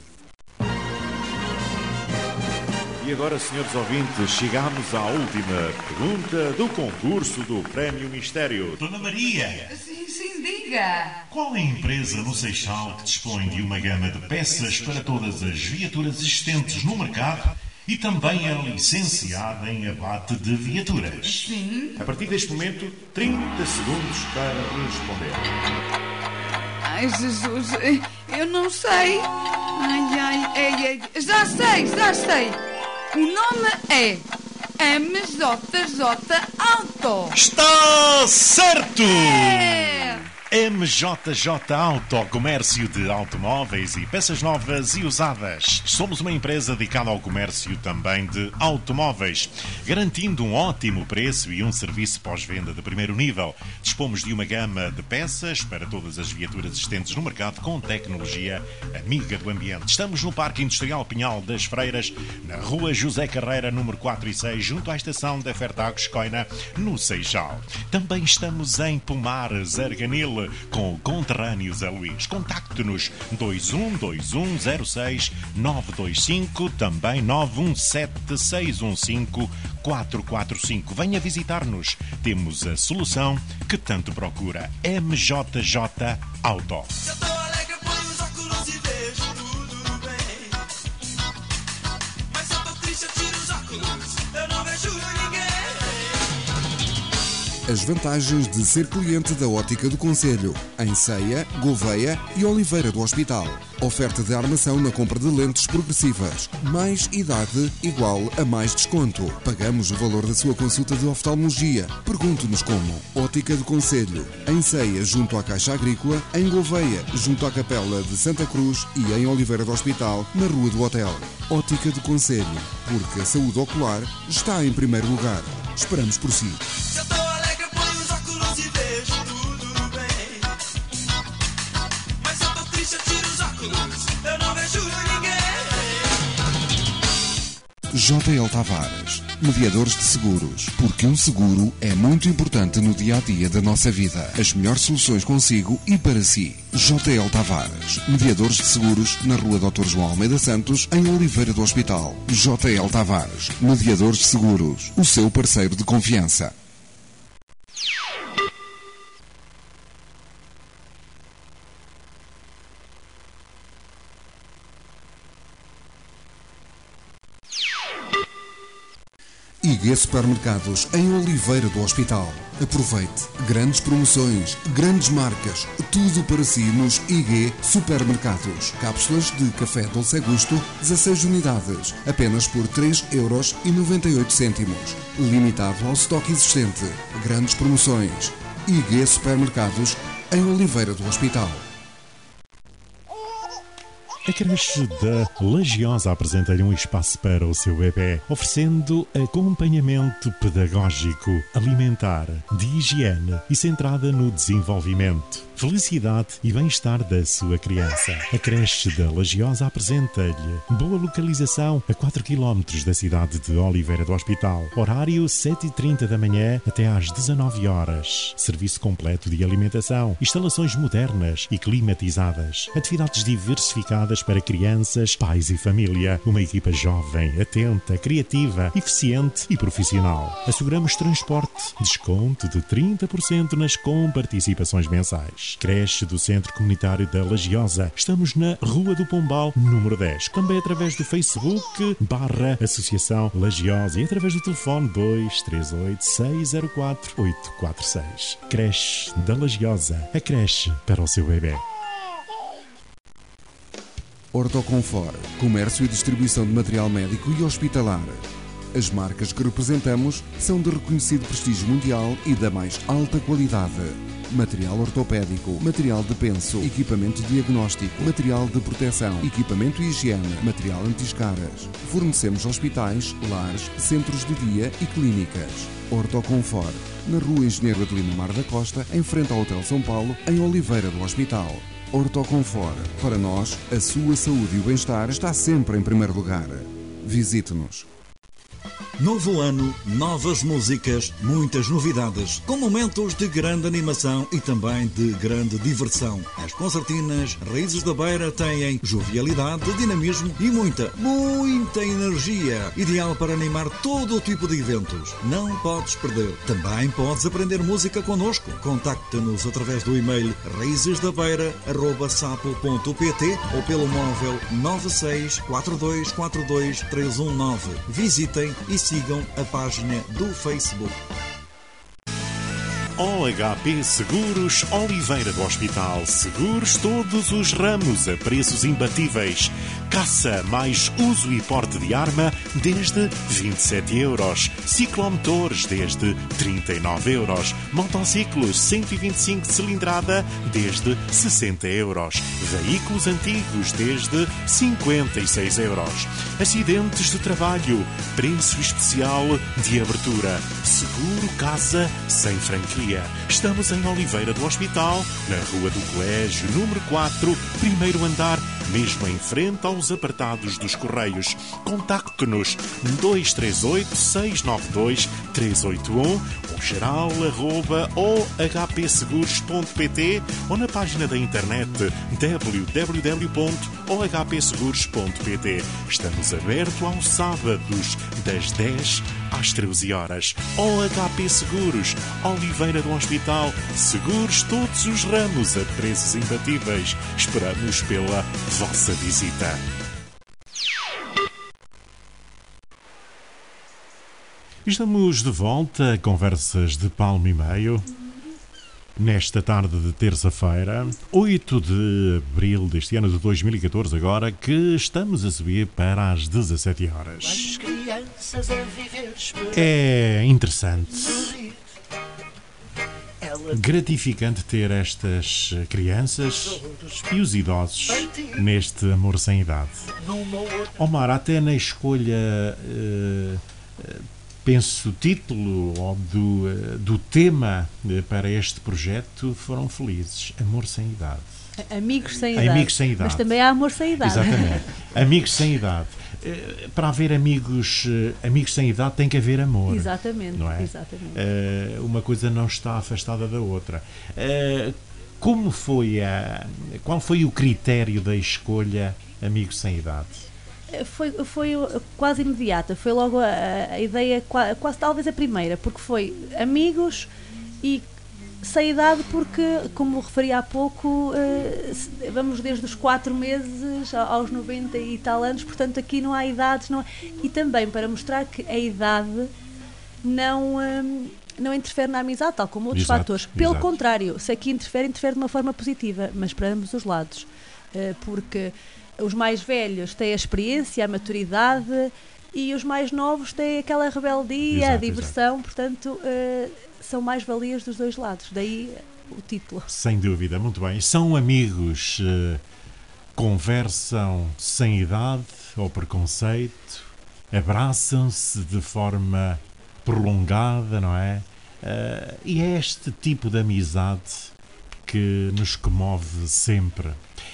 E agora, senhores ouvintes, chegamos à última pergunta do concurso do Prémio Mistério. Dona Maria! Sim, sim, diga! Qual é a empresa no Seixal que dispõe de uma gama de peças para todas as viaturas existentes no mercado e também é licenciada em abate de viaturas? Sim. A partir deste momento, trinta segundos para responder. Ai, Jesus, eu não sei. Ai, ai, ai, ai. Já sei, já sei. O nome é M J J Auto. Está certo! É. M J J Auto, comércio de automóveis e peças novas e usadas. Somos uma empresa dedicada ao comércio também de automóveis, garantindo um ótimo preço e um serviço pós-venda de primeiro nível. Dispomos de uma gama de peças para todas as viaturas existentes no mercado com tecnologia amiga do ambiente. Estamos no Parque Industrial Pinhal das Freiras, na Rua José Carreira, número quatro e seis, junto à estação da Fertagos Coina, no Seixal. Também estamos em Pomares, Arganil, com o conterrâneo Zé Luís. Contacte-nos dois um dois um zero seis nove dois cinco, também nove um sete seis um cinco quatro quatro cinco. Venha visitar-nos. Temos a solução que tanto procura. M J J Auto. as vantagens de ser cliente da Ótica do Concelho, em Ceia, Gouveia e Oliveira do Hospital. Oferta de armação na compra de lentes progressivas. Mais idade igual a mais desconto. Pagamos o valor da sua consulta de oftalmologia. Pergunte-nos como. Ótica do Concelho, em Ceia, junto à Caixa Agrícola, em Gouveia, junto à Capela de Santa Cruz e em Oliveira do Hospital, na Rua do Hotel. Ótica do Concelho, porque a saúde ocular está em primeiro lugar. Esperamos por si. Se eu tô alegre, eu ponho os óculos e vejo tudo bem. Mas se eu tô triste, eu tiro os óculos, eu não vejo ninguém. J L Tavares, mediadores de seguros, porque um seguro é muito importante no dia-a-dia da nossa vida. As melhores soluções consigo e para si. J L Tavares, mediadores de seguros, na Rua doutor João Almeida Santos, em Oliveira do Hospital. J L Tavares, mediadores de seguros, o seu parceiro de confiança. I G Supermercados, em Oliveira do Hospital. Aproveite. Grandes promoções, grandes marcas, tudo para si nos I G Supermercados. Cápsulas de café Dolce Gusto, dezasseis unidades, apenas por três euros e noventa e oito cêntimos. Limitado ao estoque existente. Grandes promoções. I G Supermercados, em Oliveira do Hospital. A creche da Lagiosa apresenta-lhe um espaço para o seu bebê, oferecendo acompanhamento pedagógico, alimentar, de higiene e centrada no desenvolvimento, felicidade e bem-estar da sua criança. A creche da Lagiosa apresenta-lhe boa localização a quatro quilómetros da cidade de Oliveira do Hospital. Horário sete e trinta da manhã até às dezanove horas. Serviço completo de alimentação, instalações modernas e climatizadas, atividades diversificadas para crianças, pais e família. Uma equipa jovem, atenta, criativa, eficiente e profissional. Asseguramos transporte, desconto de trinta por cento nas comparticipações mensais. Creche do Centro Comunitário da Lagiosa. Estamos na Rua do Pombal, número dez. Também através do Facebook, barra Associação Lagiosa e através do telefone dois três oito, seis zero quatro, oito quatro seis. Creche da Lagiosa. A creche para o seu bebê. Ortoconfor, comércio e distribuição de material médico e hospitalar. As marcas que representamos são de reconhecido prestígio mundial e da mais alta qualidade. Material ortopédico, material de penso, equipamento diagnóstico, material de proteção, equipamento e higiene, material anti-escaras. Fornecemos hospitais, lares, centros de dia e clínicas. Ortoconfor, na Rua Engenheiro Adelino Mar da Costa, em frente ao Hotel São Paulo, em Oliveira do Hospital. Ortoconfor, para nós, a sua saúde e o bem-estar está sempre em primeiro lugar. Visite-nos. Novo ano, novas músicas, muitas novidades, com momentos de grande animação e também de grande diversão. As concertinas Raízes da Beira têm jovialidade, dinamismo e muita, muita energia. Ideal para animar todo o tipo de eventos. Não podes perder. Também podes aprender música connosco. Contacte-nos através do e-mail raízesdabeira arroba sapo ponto pt ou pelo móvel nove seis quatro dois quatro dois três um nove. Visitem e sigam a página do Facebook. O H P Seguros Oliveira do Hospital. Seguros todos os ramos a preços imbatíveis. Caça mais uso e porte de arma desde vinte e sete euros. Ciclomotores desde trinta e nove euros. Motociclos cento e vinte e cinco de cilindrada desde sessenta euros. Veículos antigos desde cinquenta e seis euros. Acidentes de trabalho. Preço especial de abertura. Seguro casa sem franquia. Estamos em Oliveira do Hospital, na Rua do Colégio, número quatro, primeiro andar, mesmo em frente aos apartados dos Correios. Contacte-nos dois três oito, seis nove dois, três oito um ou geral arroba o h p seguros ponto pt ou na página da internet w w w ponto o h p seguros ponto pt. Estamos abertos aos sábados, das dez às treze horas. O H P Seguros, Oliveira do Hospital. Seguros todos os ramos a preços imbatíveis. Esperamos pela vossa visita. Estamos de volta a Conversas de Palmo e Meio. Nesta tarde de terça-feira, oito de abril deste ano de dois mil e catorze, agora que estamos a subir para as dezassete horas. É interessante, gratificante ter estas crianças e os idosos neste amor sem idade. Omar, até na escolha... Uh, uh, penso o título ou do, do tema para este projeto foram felizes. Amor sem idade. Amigos sem idade. Amigos sem idade. Mas também há amor sem idade. Exatamente. Amigos sem idade. Para haver amigos, amigos sem idade tem que haver amor. Exatamente. Não é? Exatamente. Uma coisa não está afastada da outra. Como foi a, qual foi o critério da escolha amigos sem idade? Foi, foi quase imediata, foi logo a, a ideia, quase, quase talvez a primeira, porque foi amigos e sem idade, porque, como referi há pouco, vamos desde os quatro meses aos noventa e tal anos, portanto aqui não há idades, não, e também para mostrar que a idade não, não interfere na amizade, tal como outros exato, fatores. Pelo exato. contrário, se aqui interfere, interfere de uma forma positiva, mas para ambos os lados, porque os mais velhos têm a experiência, a maturidade, e os mais novos têm aquela rebeldia, exato, a diversão, exato. Portanto, uh, são mais valias dos dois lados. Daí o título. Sem dúvida, muito bem. São amigos, uh, conversam sem idade ou preconceito, abraçam-se de forma prolongada, não é? Uh, e é este tipo de amizade que nos comove sempre.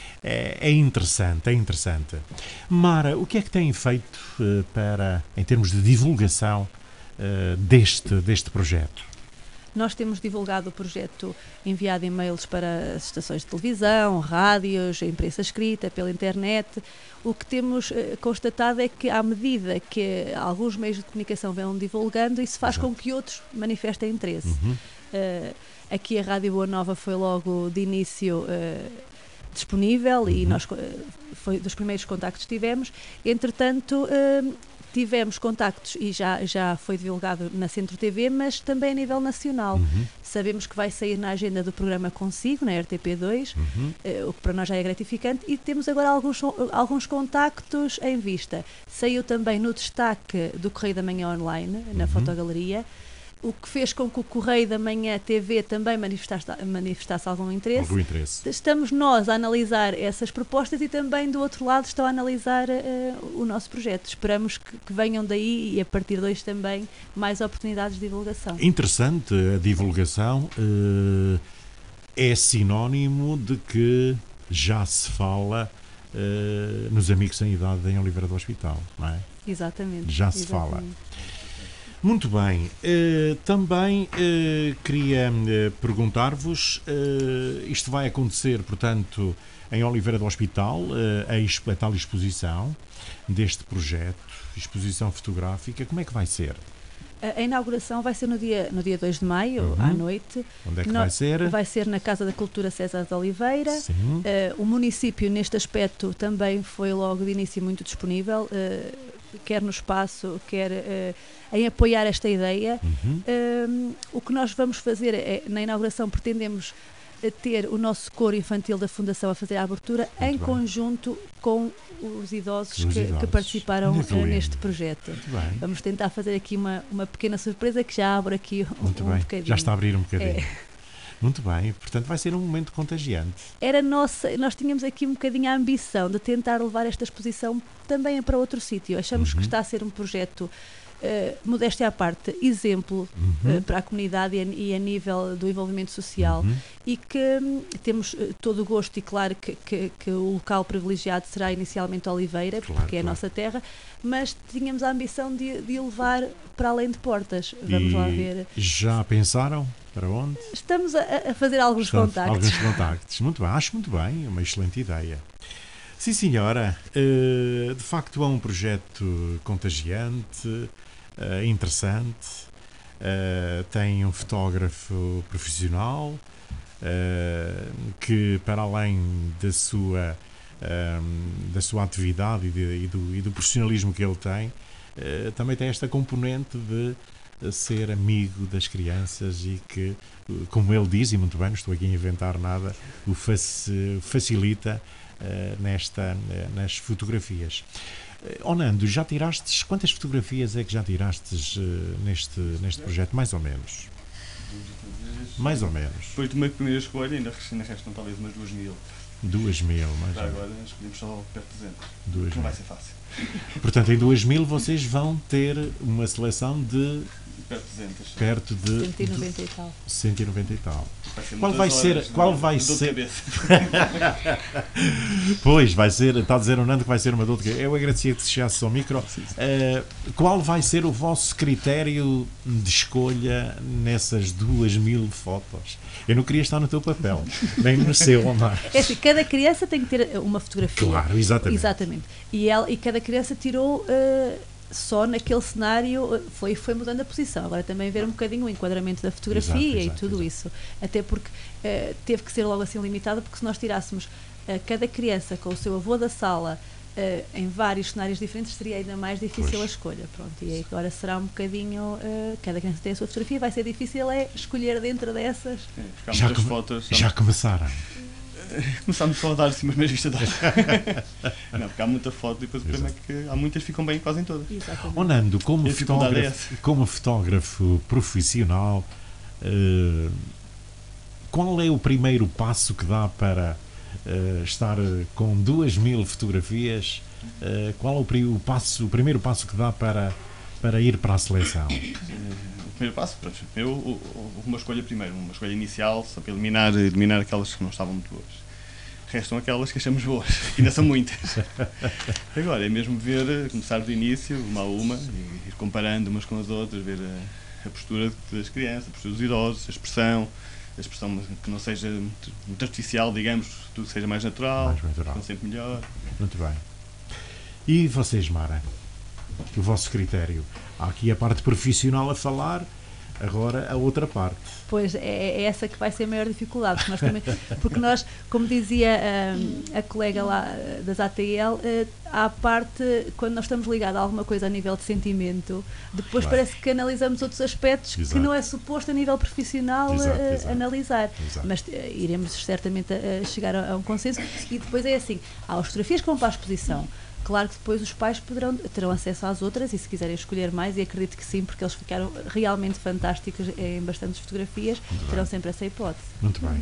É interessante, é interessante. Mara, o que é que têm feito uh, para, em termos de divulgação uh, deste, deste projeto? Nós temos divulgado o projeto, enviado e-mails para as estações de televisão, rádios, a imprensa escrita, pela internet. O que temos uh, constatado é que, à medida que alguns meios de comunicação vão divulgando, isso faz Exato. Com que outros manifestem interesse. Uhum. Uh, aqui a Rádio Boa Nova foi logo de início... Uh, disponível, uhum. e nós foi dos primeiros contactos que tivemos. Entretanto, uh, tivemos contactos e já, já foi divulgado na Centro T V, mas também a nível nacional. Uhum. Sabemos que vai sair na agenda do programa Consigo, na R T P dois, uhum. uh, o que para nós já é gratificante, e temos agora alguns, alguns contactos em vista. Saiu também no destaque do Correio da Manhã Online, na uhum. fotogaleria, o que fez com que o Correio da Manhã T V também manifestasse, manifestasse algum interesse. Algum interesse. Estamos nós a analisar essas propostas e também do outro lado estão a analisar uh, o nosso projeto. Esperamos que, que venham daí e a partir de hoje também mais oportunidades de divulgação. Interessante, a divulgação uh, é sinónimo de que já se fala uh, nos amigos sem idade em Oliveira do Hospital, não é? Exatamente. Já se exatamente. fala. Muito bem, uh, também uh, queria uh, perguntar-vos, uh, isto vai acontecer, portanto, em Oliveira do Hospital, uh, a, a tal exposição deste projeto, exposição fotográfica, como é que vai ser? A inauguração vai ser no dia, no dia dois de maio, uhum. à noite. Onde é que no, vai ser? Vai ser na Casa da Cultura César de Oliveira. Uh, o município, neste aspecto, também foi logo de início muito disponível, uh, quer no espaço, quer uh, em apoiar esta ideia. Uhum. Uh, o que nós vamos fazer é, na inauguração, pretendemos ter o nosso coro infantil da Fundação a fazer a abertura muito em bem. Conjunto com os idosos, os que, idosos. que participaram uh, neste projeto. Vamos tentar fazer aqui uma, uma pequena surpresa que já abre aqui um, muito um bem. bocadinho. Já está a abrir um bocadinho. É. Muito bem, portanto vai ser um momento contagiante. Era nossa, nós tínhamos aqui um bocadinho a ambição de tentar levar esta exposição também para outro sítio. Achamos uhum. que está a ser um projeto, uh, modéstia à parte, exemplo uhum. uh, para a comunidade e a, e a nível do envolvimento social uhum. e que um, temos uh, todo o gosto e claro que, que, que o local privilegiado será inicialmente Oliveira, claro, porque é claro. a nossa terra, mas tínhamos a ambição de, de levar para além de Portas. Vamos e lá ver. Já pensaram? Para onde? Estamos a, a fazer alguns Estão, contactos. Alguns contactos. Muito bem, acho muito bem, é uma excelente ideia. Sim, senhora. Uh, de facto, é um projeto contagiante, uh, interessante. Uh, tem um fotógrafo profissional uh, que, para além da sua, um, da sua atividade e, de, e, do, e do profissionalismo que ele tem, uh, também tem esta componente de ser amigo das crianças e que, como ele diz, e muito bem, não estou aqui a inventar nada, o faci- facilita uh, nesta, uh, nas fotografias. Uh, oh Nando, já tiraste, quantas fotografias é que já tiraste uh, neste, neste projeto, mais ou menos? Mais ou menos. Depois de uma primeira escolha, ainda, ainda restam talvez umas duas mil. Duas mil, mas já agora escolhemos só perto de duzentos. Duas não mil. vai ser fácil. Portanto, em duas mil vocês vão ter uma seleção de perto de duzentos. Perto de cento e noventa e tal. cento e noventa e tal. Vai Qual vai ser? Qual vai ser? De pois, vai ser. Está a dizer o Nando que vai ser uma dor de cabeça. Eu agradecia que se chegasse ao micro. Uh, qual vai ser o vosso critério de escolha nessas duas mil fotos? Eu não queria estar no teu papel, nem no seu, Omar. É assim, cada criança tem que ter uma fotografia. Claro, exatamente. Exatamente. E, ela, e cada criança tirou uh, só naquele cenário, foi, foi mudando a posição. Agora também ver um bocadinho o enquadramento da fotografia exato, e exato, tudo exato. isso. Até porque uh, teve que ser logo assim limitado, porque se nós tirássemos uh, cada criança com o seu avô da sala uh, em vários cenários diferentes, seria ainda mais difícil pois. a escolha. Pronto, e agora será um bocadinho, uh, cada criança tem a sua fotografia, vai ser difícil é escolher dentro dessas. É, já, come, fotos, já começaram. Começámos só a dar assim umas meias vistas. Não, porque há muita foto e depois o problema é que há muitas que ficam bem quase em todas. Oh, Nando, como fotógrafo, como fotógrafo profissional, uh, qual é o primeiro passo que dá para uh, estar com duas mil fotografias? Uh, qual é o, o, passo, o primeiro passo que dá para, para ir para a seleção? O primeiro passo, pronto, eu, houve uma escolha primeiro, uma escolha inicial, só para eliminar, eliminar aquelas que não estavam muito boas. Restam aquelas que achamos boas, e ainda são muitas. Agora é mesmo ver, começar do início, uma a uma, e ir comparando umas com as outras, ver a, a postura das crianças, a postura dos idosos, a expressão, a expressão que não seja muito, muito artificial, digamos, tudo que seja mais natural, mais natural. sempre melhor. Muito bem. E vocês, Mara? O vosso critério? Há aqui a parte profissional a falar, agora a outra parte. Pois, é, é essa que vai ser a maior dificuldade, porque nós, também, porque nós como dizia um, a colega lá das A T L, uh, há a parte, quando nós estamos ligados a alguma coisa a nível de sentimento, depois claro. parece que analisamos outros aspectos exato. que não é suposto a nível profissional exato, uh, exato. analisar. Exato. Mas uh, iremos certamente uh, chegar a, a um consenso. E depois é assim, há as fotografias que vão para a exposição. Claro que depois os pais poderão, terão acesso às outras e se quiserem escolher mais, e acredito que sim, porque eles ficaram realmente fantásticos em bastantes fotografias, muito terão bem. sempre essa hipótese. Muito bem.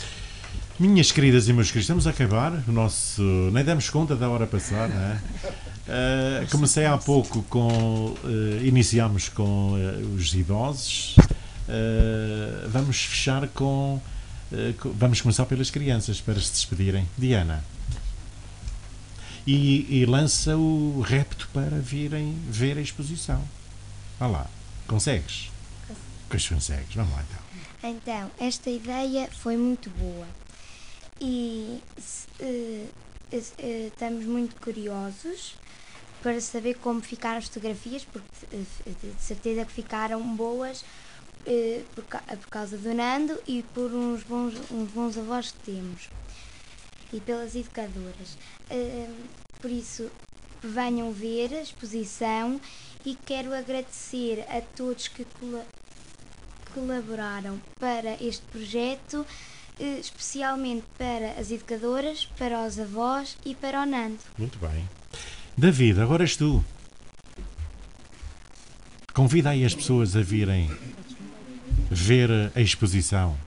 Minhas queridas e meus queridos, estamos a acabar o nosso... Nem damos conta da hora passar, não é? Uh, comecei há pouco com... Uh, iniciámos com uh, os idosos. Uh, vamos fechar com, uh, com... Vamos começar pelas crianças, para se despedirem. Diana. E, e lança o repto para virem ver a exposição. Vá lá, consegues? Pois consegues, vamos lá então. Então, esta ideia foi muito boa e uh, uh, uh, estamos muito curiosos para saber como ficaram as fotografias, porque uh, de certeza que ficaram boas uh, por, ca por causa do Nando e por uns bons, uns bons avós que temos. E pelas educadoras. Uh, por isso, venham ver a exposição e quero agradecer a todos que col colaboraram para este projeto, uh, especialmente para as educadoras, para os avós e para o Nando. Muito bem. David, agora és tu. Convida aí as pessoas a virem ver a exposição.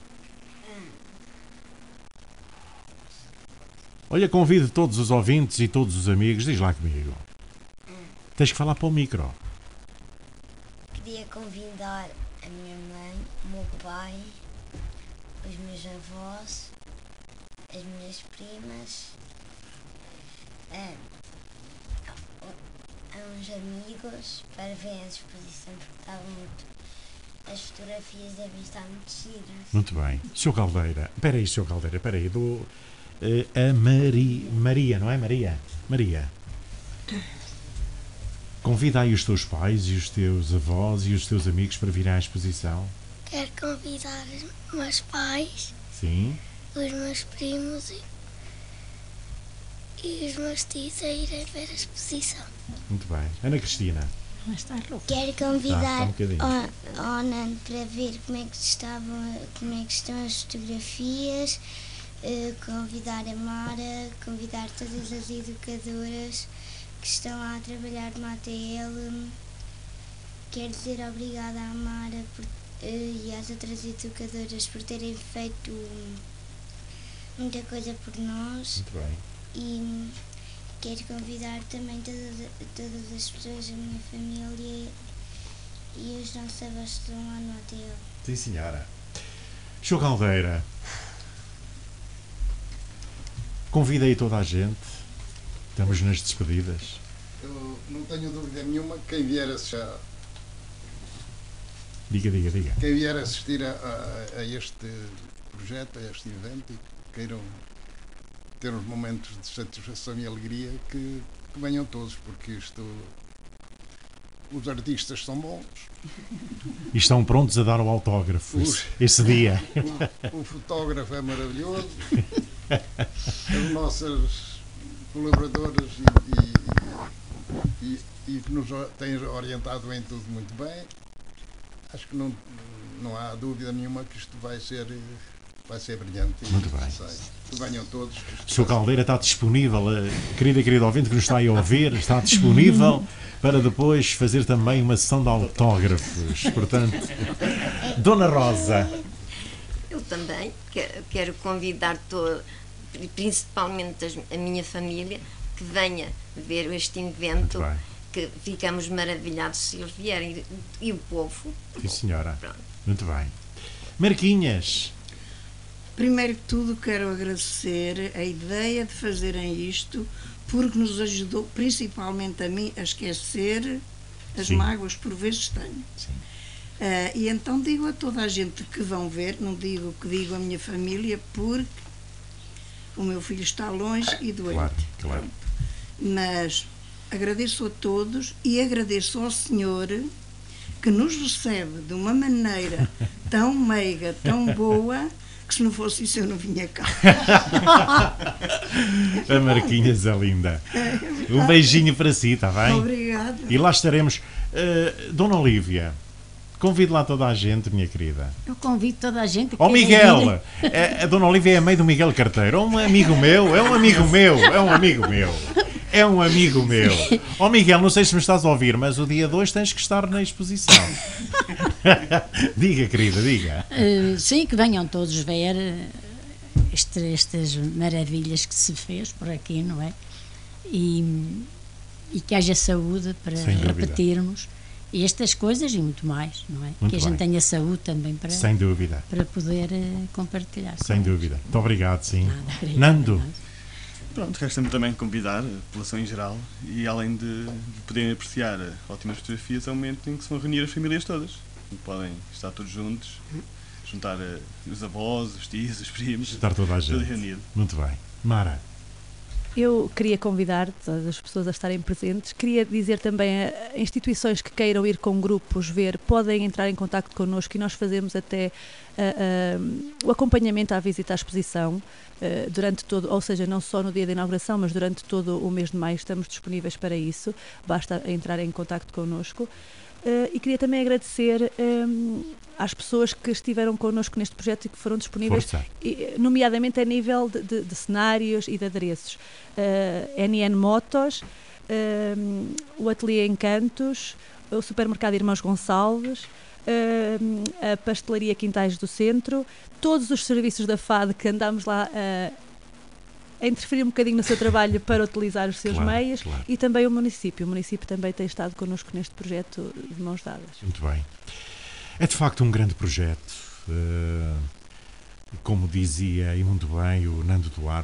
Olha, convido todos os ouvintes e todos os amigos, diz lá comigo. Tens que falar para o micro. Queria convidar a minha mãe, o meu pai, os meus avós, as minhas primas, a, a uns amigos para ver a exposição, porque estava muito... As fotografias devem estar muito giras. Muito bem. senhor Caldeira, espera aí, senhor Caldeira, espera aí, do... a Mari, Maria, não é Maria? Maria. Convida aí os teus pais e os teus avós e os teus amigos para virem à exposição. Quero convidar os meus pais, sim, os meus primos e, e os meus tios a irem ver a exposição. Muito bem. Ana Cristina. Quero Tá, convidar só um bocadinho. o, o Nando para ver como é que estavam, como é que estão as fotografias, eh, convidar a Mara, convidar todas as educadoras que estão lá a trabalhar no A T L. Quero dizer obrigada à Mara por, eh, e às outras educadoras por terem feito muita coisa por nós. Muito bem. E quero convidar também todas, todas as pessoas da minha família e os nossos avós que estão lá no A T L. Sim, senhora. Show Caldeira. Convida aí toda a gente. Estamos nas despedidas. Eu não tenho dúvida nenhuma que quem vier assistir, Diga, diga, diga. quem vier assistir a, a, a este projeto, a este evento, e que queiram ter uns momentos de satisfação e alegria, que, que venham todos, porque isto, os artistas são bons. E estão prontos a dar o autógrafo Os- esse, esse dia. O, o fotógrafo é maravilhoso, as nossas colaboradoras e, e, e, e que nos têm orientado em tudo muito bem. Acho que não, não há dúvida nenhuma que isto vai ser, vai ser brilhante. Muito bem. Sei. Que venham todos. O seu Caldeira está disponível, a querida e querido ouvinte que nos está aí a ouvir, está disponível para depois fazer também uma sessão de autógrafos. Portanto, Dona Rosa. Eu também que- quero convidar todo, principalmente as- a minha família, que venha ver este evento, Muito bem. que ficamos maravilhados se eles vierem, e, e o povo. Sim, senhora. Pronto. Muito bem. Marquinhas. Primeiro que tudo, quero agradecer a ideia de fazerem isto, porque nos ajudou, principalmente a mim, a esquecer as Sim. mágoas que por vezes tenho. Ah, e então digo a toda a gente que vão ver, não digo que digo a minha família, porque o meu filho está longe e doente. Claro, claro. Mas agradeço a todos e agradeço ao Senhor que nos recebe de uma maneira tão meiga, tão boa, que se não fosse isso eu não vinha cá. A Marquinhas é linda. Um beijinho para si, está bem? Obrigada. E lá estaremos. Uh, Dona Olívia, convido lá toda a gente, minha querida. Eu convido toda a gente. Ó que Miguel! queira vir. A, a Dona Olívia é a mãe do Miguel Carteiro. É um amigo meu, é um amigo meu, é um amigo meu. É um amigo meu. Ó Miguel, não sei se me estás a ouvir, mas o dia dois tens que estar na exposição. Diga, querida, diga. Uh, sim, que venham todos ver uh, este, estas maravilhas que se fez por aqui, não é? E, e que haja saúde para Sem dúvida. repetirmos estas coisas e muito mais, não é? Muito que a gente bem. tenha saúde também para, Sem dúvida. para poder uh, compartilhar. Sem dúvida. Muito obrigado, sim. Nada, obrigada. Nando. Pronto, resta-me também convidar a população em geral e além de, de poderem apreciar ótimas fotografias, é o momento em que se vão reunir as famílias todas. Em que podem estar todos juntos, juntar eh, os avós, os tios, os primos. Estar toda a tudo gente. reunido. Muito bem. Mara. Eu queria convidar todas as pessoas a estarem presentes. Queria dizer também a a instituições que queiram ir com grupos ver, podem entrar em contacto connosco e nós fazemos até ah, ah, o acompanhamento à visita à exposição ah, durante todo, ou seja, não só no dia da inauguração, mas durante todo o mês de maio estamos disponíveis para isso. Basta entrar em contacto connosco. Uh, e queria também agradecer um, às pessoas que estiveram connosco neste projeto e que foram disponíveis, Força. e, nomeadamente a nível de, de, de cenários e de adereços. Uh, N N Motos, um, o Ateliê Encantos, o Supermercado Irmãos Gonçalves, um, a Pastelaria Quintais do Centro, todos os serviços da F A D que andámos lá a a interferir um bocadinho no seu trabalho para utilizar os seus Claro, meios, claro. e também o município. O município também tem estado connosco neste projeto de mãos dadas. Muito bem. É de facto um grande projeto. Uh, como dizia e muito bem o Nando Duarte,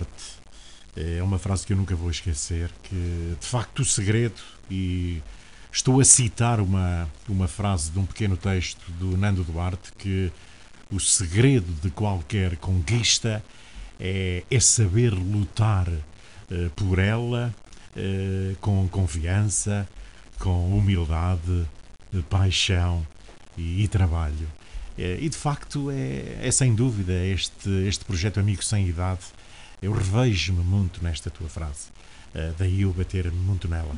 é uma frase que eu nunca vou esquecer, que de facto o segredo, e estou a citar uma, uma frase de um pequeno texto do Nando Duarte, que o segredo de qualquer conquista é, é saber lutar uh, por ela uh, com confiança, com humildade, de paixão e, e trabalho. E de facto é, é sem dúvida este, este projeto Amigo Sem Idade Eu revejo-me muito nesta tua frase, uh, daí eu bater muito nela.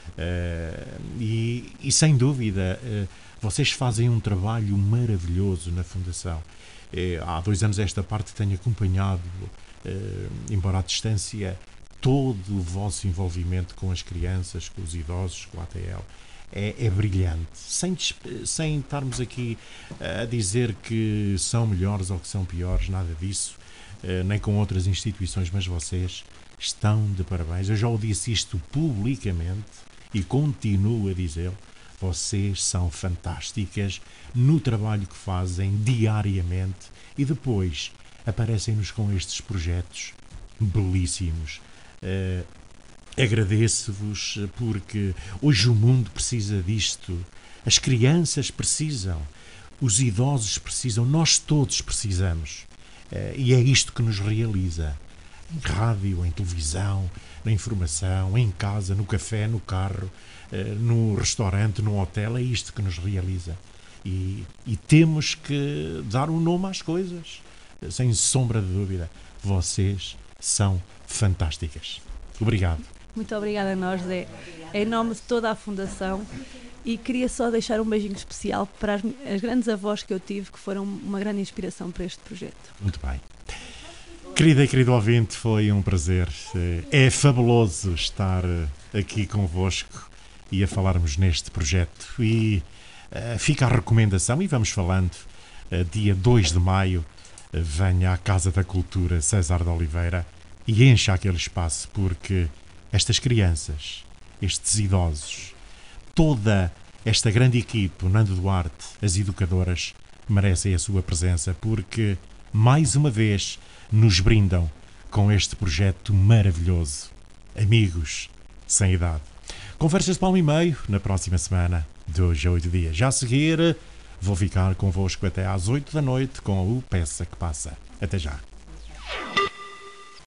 Uh, e, e sem dúvida, uh, vocês fazem um trabalho maravilhoso na Fundação. Uh, há dois anos esta parte tenho acompanhado, uh, embora à distância, todo o vosso envolvimento com as crianças, com os idosos, com a A T L. É, é brilhante, sem, sem estarmos aqui a dizer que são melhores ou que são piores, nada disso, uh, nem com outras instituições, mas vocês estão de parabéns. Eu já o disse isto publicamente e continuo a dizê-lo. Vocês são fantásticas no trabalho que fazem diariamente e depois aparecem-nos com estes projetos belíssimos. Uh, agradeço-vos porque hoje o mundo precisa disto, as crianças precisam, os idosos precisam, nós todos precisamos, uh, e é isto que nos realiza. Em rádio, em televisão, na informação, em casa, no café, no carro, no restaurante, no hotel, é isto que nos realiza. E, e temos que dar um nome às coisas, sem sombra de dúvida. Vocês são fantásticas. Obrigado. Muito obrigada a nós, Zé. Em nome de toda a Fundação. E queria só deixar um beijinho especial para as, as grandes avós que eu tive, que foram uma grande inspiração para este projeto. Muito bem. Querida e querido ouvinte, foi um prazer. É fabuloso estar aqui convosco e a falarmos neste projeto. E uh, fica a recomendação, e vamos falando, uh, dia dois de maio, uh, venha à Casa da Cultura César de Oliveira e encha aquele espaço, porque estas crianças, estes idosos, toda esta grande equipe, o Nando Duarte, as educadoras, merecem a sua presença, porque, mais uma vez, nos brindam com este projeto maravilhoso. Amigos sem idade. Conversas de palmo e meio na próxima semana, de hoje a oito dias. Já a seguir, vou ficar convosco até às oito da noite com o Peça que Passa. Até já.